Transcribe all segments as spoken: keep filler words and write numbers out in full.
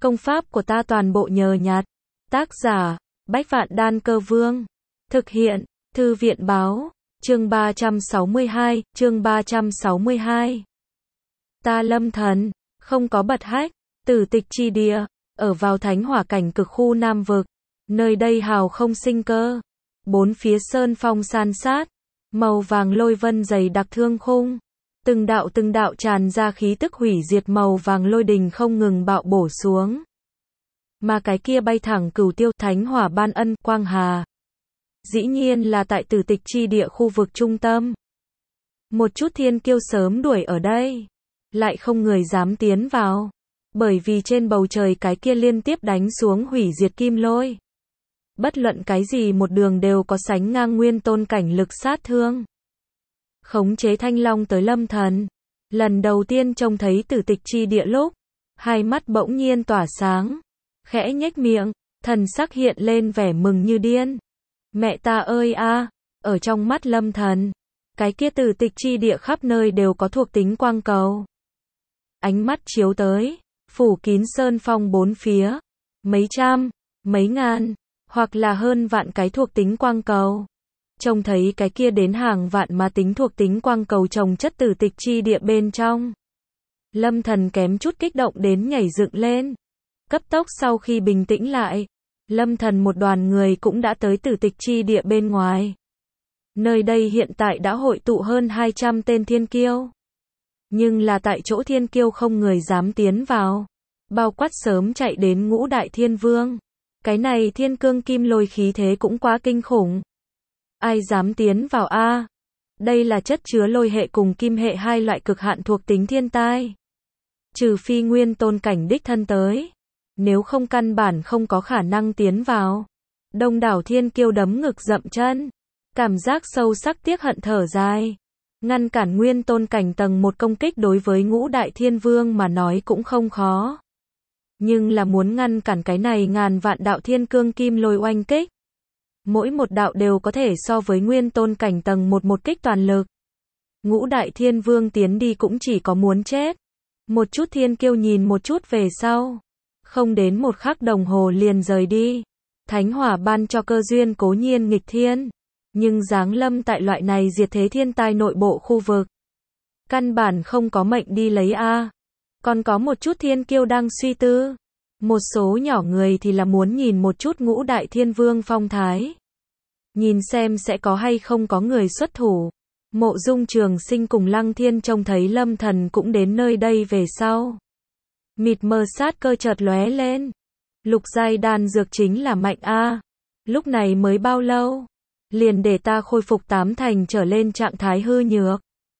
Công pháp của ta toàn bộ nhờ nhặt. Tác giả, Bách Vạn Đan Cơ Vương. Thực hiện, Thư viện Báo. Chương ba trăm sáu mươi hai, chương ba trăm sáu mươi hai. Ta Lâm Thần, không có bật hách, tử tịch chi địa, ở vào thánh hỏa cảnh cực khu Nam Vực. Nơi đây hào không sinh cơ. Bốn phía sơn phong san sát, màu vàng lôi vân dày đặc thương khung. Từng đạo từng đạo tràn ra khí tức hủy diệt màu vàng lôi đình không ngừng bạo bổ xuống. Mà cái kia bay thẳng cửu tiêu thánh hỏa ban ân quang hà. Dĩ nhiên là tại tử tịch chi địa khu vực trung tâm. Một chút thiên kiêu sớm đuổi ở đây. Lại không người dám tiến vào. Bởi vì trên bầu trời cái kia liên tiếp đánh xuống hủy diệt kim lôi. Bất luận cái gì một đường đều có sánh ngang nguyên tôn cảnh lực sát thương. Khống chế thanh long tới Lâm Thần. Lần đầu tiên trông thấy tử tịch chi địa lúc. Hai mắt bỗng nhiên tỏa sáng. Khẽ nhếch miệng, thần sắc hiện lên vẻ mừng như điên. Mẹ ta ơi a, ở trong mắt Lâm Thần. Cái kia tử tịch chi địa khắp nơi đều có thuộc tính quang cầu. Ánh mắt chiếu tới, phủ kín sơn phong bốn phía. Mấy trăm, mấy ngàn, hoặc là hơn vạn cái thuộc tính quang cầu. Trông thấy cái kia đến hàng vạn mà tính thuộc tính quang cầu trồng chất tử tịch chi địa bên trong. Lâm Thần kém chút kích động đến nhảy dựng lên. Cấp tốc sau khi bình tĩnh lại, Lâm Thần một đoàn người cũng đã tới tử tịch chi địa bên ngoài. Nơi đây hiện tại đã hội tụ hơn hai trăm tên thiên kiêu. Nhưng là tại chỗ thiên kiêu không người dám tiến vào. Bao quát sớm chạy đến ngũ đại thiên vương. Cái này thiên cương kim lôi khí thế cũng quá kinh khủng. Ai dám tiến vào a? Đây là chất chứa lôi hệ cùng kim hệ hai loại cực hạn thuộc tính thiên tai. Trừ phi nguyên tôn cảnh đích thân tới. Nếu không căn bản không có khả năng tiến vào. Đông đảo thiên kiêu đấm ngực dậm chân. Cảm giác sâu sắc tiếc hận thở dài. Ngăn cản nguyên tôn cảnh tầng một công kích đối với ngũ đại thiên vương mà nói cũng không khó. Nhưng là muốn ngăn cản cái này ngàn vạn đạo thiên cương kim lôi oanh kích. Mỗi một đạo đều có thể so với nguyên tôn cảnh tầng một một kích toàn lực. Ngũ đại thiên vương tiến đi cũng chỉ có muốn chết. Một chút thiên kiêu nhìn một chút về sau. Không đến một khắc đồng hồ liền rời đi. Thánh hỏa ban cho cơ duyên cố nhiên nghịch thiên. Nhưng giáng lâm tại loại này diệt thế thiên tai nội bộ khu vực. Căn bản không có mệnh đi lấy a. Còn có một chút thiên kiêu đang suy tư. Một số nhỏ người thì là muốn nhìn một chút ngũ đại thiên vương phong thái. Nhìn xem sẽ có hay không có người xuất thủ. Mộ Dung Trường Sinh cùng Lăng Thiên trông thấy Lâm Thần cũng đến nơi đây về sau. Mịt mờ sát cơ chợt lóe lên. Lục giai đan dược chính là mạnh a. Lúc này mới bao lâu? Liền để ta khôi phục tám thành trở lên trạng thái hư nhược.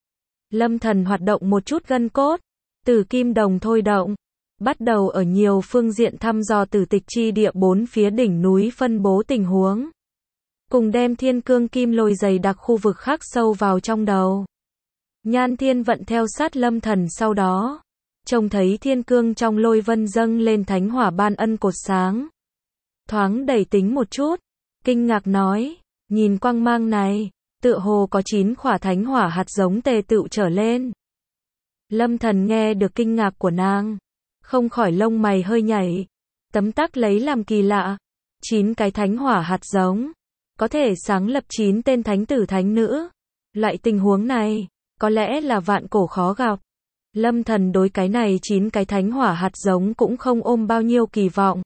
Lâm Thần hoạt động một chút gân cốt. Tử kim đồng thôi động. Bắt đầu ở nhiều phương diện thăm dò tử tịch chi địa bốn phía đỉnh núi phân bố tình huống. Cùng đem thiên cương kim lôi dày đặc khu vực khác sâu vào trong đầu. Nhan Thiên Vận theo sát Lâm Thần sau đó. Trông thấy thiên cương trong lôi vân dâng lên thánh hỏa ban ân cột sáng. Thoáng đẩy tính một chút. Kinh ngạc nói. Nhìn quang mang này. Tựa hồ có chín khỏa thánh hỏa hạt giống tề tựu trở lên. Lâm Thần nghe được kinh ngạc của nàng. Không khỏi lông mày hơi nhảy. Tấm tắc lấy làm kỳ lạ. Chín cái thánh hỏa hạt giống. Có thể sáng lập chín tên thánh tử thánh nữ. Loại tình huống này. Có lẽ là vạn cổ khó gặp. Lâm Thần đối cái này chín cái thánh hỏa hạt giống cũng không ôm bao nhiêu kỳ vọng.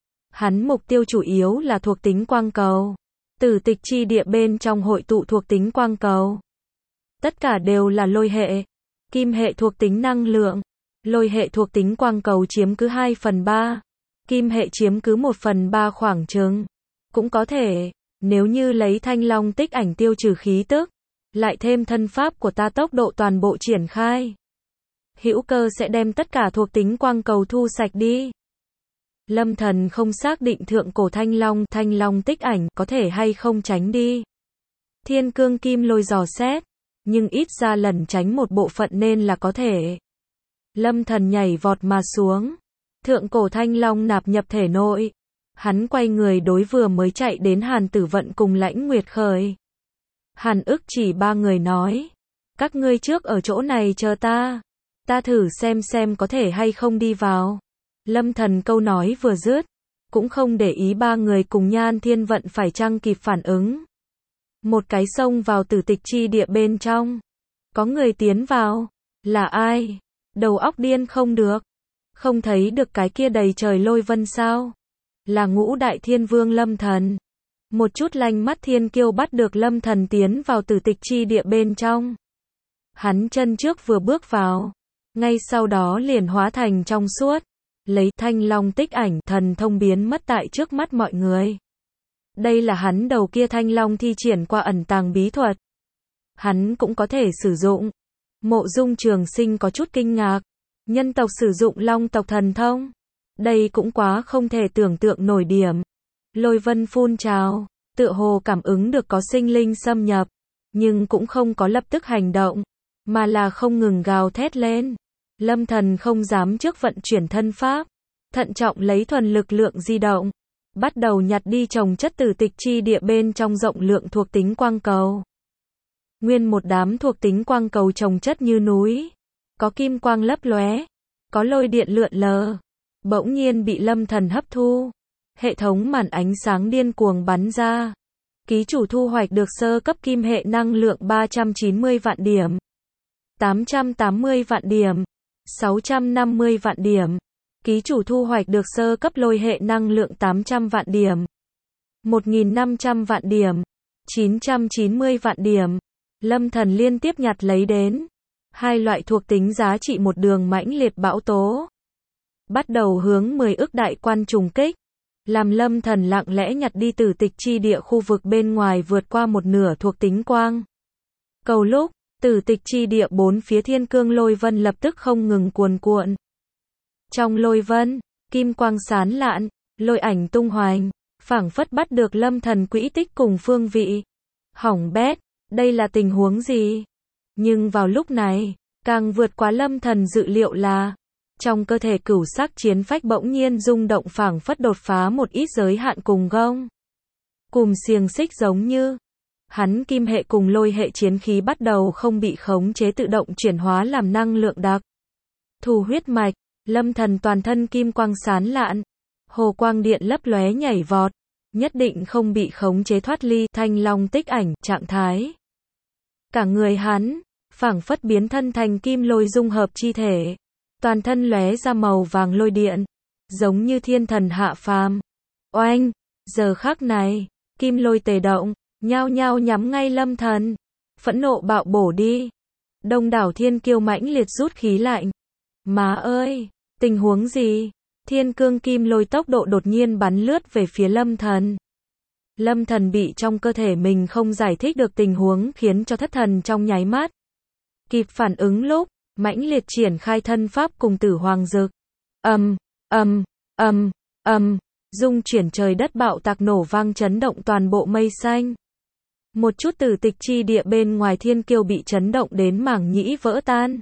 Hắn mục tiêu chủ yếu là thuộc tính quang cầu. Tử tịch chi địa bên trong hội tụ thuộc tính quang cầu. Tất cả đều là lôi hệ. Kim hệ thuộc tính năng lượng. Lôi hệ thuộc tính quang cầu chiếm cứ hai phần ba. Kim hệ chiếm cứ một phần ba khoảng chừng. Cũng có thể, nếu như lấy thanh long tích ảnh tiêu trừ khí tức. Lại thêm thân pháp của ta tốc độ toàn bộ triển khai. Hữu cơ sẽ đem tất cả thuộc tính quang cầu thu sạch đi. Lâm Thần không xác định thượng cổ thanh long, thanh long tích ảnh có thể hay không tránh đi. Thiên cương kim lôi dò xét, nhưng ít ra lẩn tránh một bộ phận nên là có thể. Lâm Thần nhảy vọt mà xuống. Thượng cổ thanh long nạp nhập thể nội. Hắn quay người đối vừa mới chạy đến Hàn Tử Vận cùng Lãnh Nguyệt Khởi. Hàn Ức chỉ ba người nói. Các ngươi trước ở chỗ này chờ ta. Ta thử xem xem có thể hay không đi vào. Lâm Thần câu nói vừa dứt, cũng không để ý ba người cùng Nhan Thiên Vận phải chăng kịp phản ứng. Một cái xông vào tử tịch chi địa bên trong. Có người tiến vào. Là ai? Đầu óc điên không được. Không thấy được cái kia đầy trời lôi vân sao? Là Ngũ Đại Thiên Vương Lâm Thần. Một chút lanh mắt thiên kiêu bắt được Lâm Thần tiến vào tử tịch chi địa bên trong. Hắn chân trước vừa bước vào, ngay sau đó liền hóa thành trong suốt, lấy thanh long tích ảnh thần thông biến mất tại trước mắt mọi người. Đây là hắn đầu kia thanh long thi triển qua ẩn tàng bí thuật. Hắn cũng có thể sử dụng. Mộ Dung Trường Sinh có chút kinh ngạc. Nhân tộc sử dụng long tộc thần thông. Đây cũng quá không thể tưởng tượng nổi điểm. Lôi vân phun trào, tựa hồ cảm ứng được có sinh linh xâm nhập, nhưng cũng không có lập tức hành động, mà là không ngừng gào thét lên. Lâm Thần không dám trước vận chuyển thân pháp, thận trọng lấy thuần lực lượng di động, bắt đầu nhặt đi trồng chất tử tịch chi địa bên trong rộng lượng thuộc tính quang cầu. Nguyên một đám thuộc tính quang cầu trồng chất như núi, có kim quang lấp lóe, có lôi điện lượn lờ, bỗng nhiên bị Lâm Thần hấp thu. Hệ thống màn ánh sáng điên cuồng bắn ra. Ký chủ thu hoạch được sơ cấp kim hệ năng lượng ba trăm chín mươi vạn điểm, tám trăm tám mươi vạn điểm, sáu trăm năm mươi vạn điểm. Ký chủ thu hoạch được sơ cấp lôi hệ năng lượng tám trăm vạn điểm, một nghìn năm trăm vạn điểm, chín trăm chín mươi vạn điểm. Lâm Thần liên tiếp nhặt lấy đến hai loại thuộc tính giá trị một đường mãnh liệt bão tố, bắt đầu hướng mười ức đại quan trùng kích, làm Lâm Thần lặng lẽ nhặt đi tử tịch chi địa khu vực bên ngoài vượt qua một nửa thuộc tính quang cầu lúc, tử tịch chi địa bốn phía thiên cương lôi vân lập tức không ngừng cuồn cuộn. Trong lôi vân, kim quang sán lạn, lôi ảnh tung hoành, phảng phất bắt được Lâm Thần quỹ tích cùng phương vị. Hỏng bét, đây là tình huống gì? Nhưng vào lúc này, càng vượt quá Lâm Thần dự liệu là, trong cơ thể cửu sắc chiến phách bỗng nhiên rung động phảng phất đột phá một ít giới hạn cùng gông. Cùng xiềng xích giống như, hắn kim hệ cùng lôi hệ chiến khí bắt đầu không bị khống chế tự động chuyển hóa làm năng lượng đặc thù huyết mạch. Lâm Thần toàn thân kim quang sán lạn, hồ quang điện lấp lóe nhảy vọt, nhất định không bị khống chế thoát ly thanh long tích ảnh trạng thái. Cả người hắn, phảng phất biến thân thành kim lôi dung hợp chi thể, toàn thân lóe ra màu vàng lôi điện, giống như thiên thần hạ phàm. Oanh, giờ khắc này, kim lôi tề động, nhao nhao nhắm ngay Lâm Thần, phẫn nộ bạo bổ đi. Đông đảo thiên kiêu mãnh liệt rút khí lạnh. Má ơi, tình huống gì? Thiên cương kim lôi tốc độ đột nhiên bắn lướt về phía Lâm Thần. Lâm Thần bị trong cơ thể mình không giải thích được tình huống khiến cho thất thần trong nháy mắt. Kịp phản ứng lúc, mãnh liệt triển khai thân pháp cùng Tử Hoàng Dực. Ầm, ầm, ầm, ầm, dung chuyển trời đất bạo tạc nổ vang chấn động toàn bộ mây xanh. Một chút tử tịch chi địa bên ngoài thiên kiêu bị chấn động đến mảng nhĩ vỡ tan.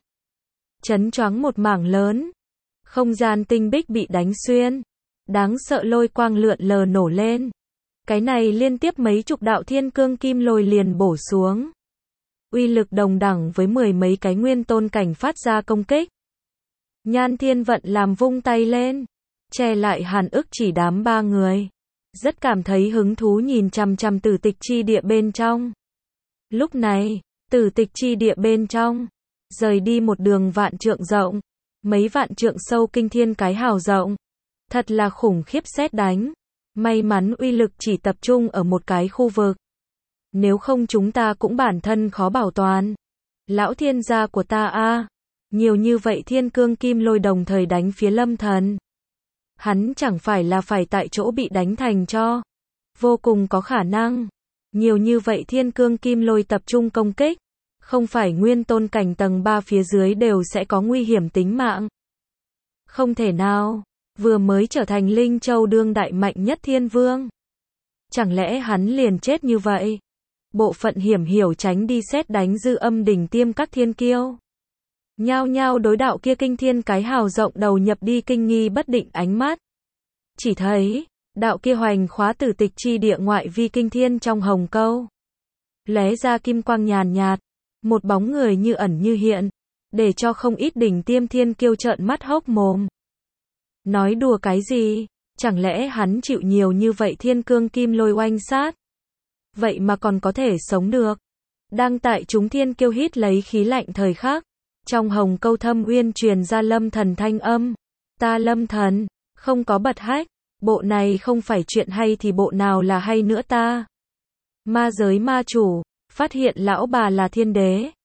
Chấn choáng một mảng lớn. Không gian tinh bích bị đánh xuyên. Đáng sợ lôi quang lượn lờ nổ lên. Cái này liên tiếp mấy chục đạo thiên cương kim lôi liền bổ xuống. Uy lực đồng đẳng với mười mấy cái nguyên tôn cảnh phát ra công kích. Nhan Thiên Vận làm vung tay lên, che lại Hàn Ức chỉ đám ba người. Rất cảm thấy hứng thú nhìn chằm chằm tử tịch chi địa bên trong. Lúc này, tử tịch chi địa bên trong, rời đi một đường vạn trượng rộng, mấy vạn trượng sâu kinh thiên cái hào rộng. Thật là khủng khiếp sét đánh. May mắn uy lực chỉ tập trung ở một cái khu vực. Nếu không chúng ta cũng bản thân khó bảo toàn. Lão thiên gia của ta a, nhiều như vậy thiên cương kim lôi đồng thời đánh phía Lâm Thần. Hắn chẳng phải là phải tại chỗ bị đánh thành cho. Vô cùng có khả năng. Nhiều như vậy thiên cương kim lôi tập trung công kích. Không phải nguyên tôn cảnh tầng ba phía dưới đều sẽ có nguy hiểm tính mạng. Không thể nào. Vừa mới trở thành Linh Châu đương đại mạnh nhất thiên vương. Chẳng lẽ hắn liền chết như vậy? Bộ phận hiểm hiểu tránh đi xét đánh dư âm đỉnh tiêm các thiên kiêu. Nhao nhao đối đạo kia kinh thiên cái hào rộng đầu nhập đi kinh nghi bất định ánh mắt. Chỉ thấy, đạo kia hoành khóa tử tịch chi địa ngoại vi kinh thiên trong hồng câu. Lóe ra kim quang nhàn nhạt, một bóng người như ẩn như hiện, để cho không ít đỉnh tiêm thiên kiêu trợn mắt hốc mồm. Nói đùa cái gì? Chẳng lẽ hắn chịu nhiều như vậy thiên cương kim lôi oanh sát? Vậy mà còn có thể sống được. Đang tại chúng thiên kiêu hít lấy khí lạnh thời khắc. Trong hồng câu thâm uyên truyền ra Lâm Thần thanh âm. Ta Lâm Thần, không có bật hách. Bộ này không phải chuyện hay thì bộ nào là hay nữa ta? Ma giới ma chủ, phát hiện lão bà là thiên đế.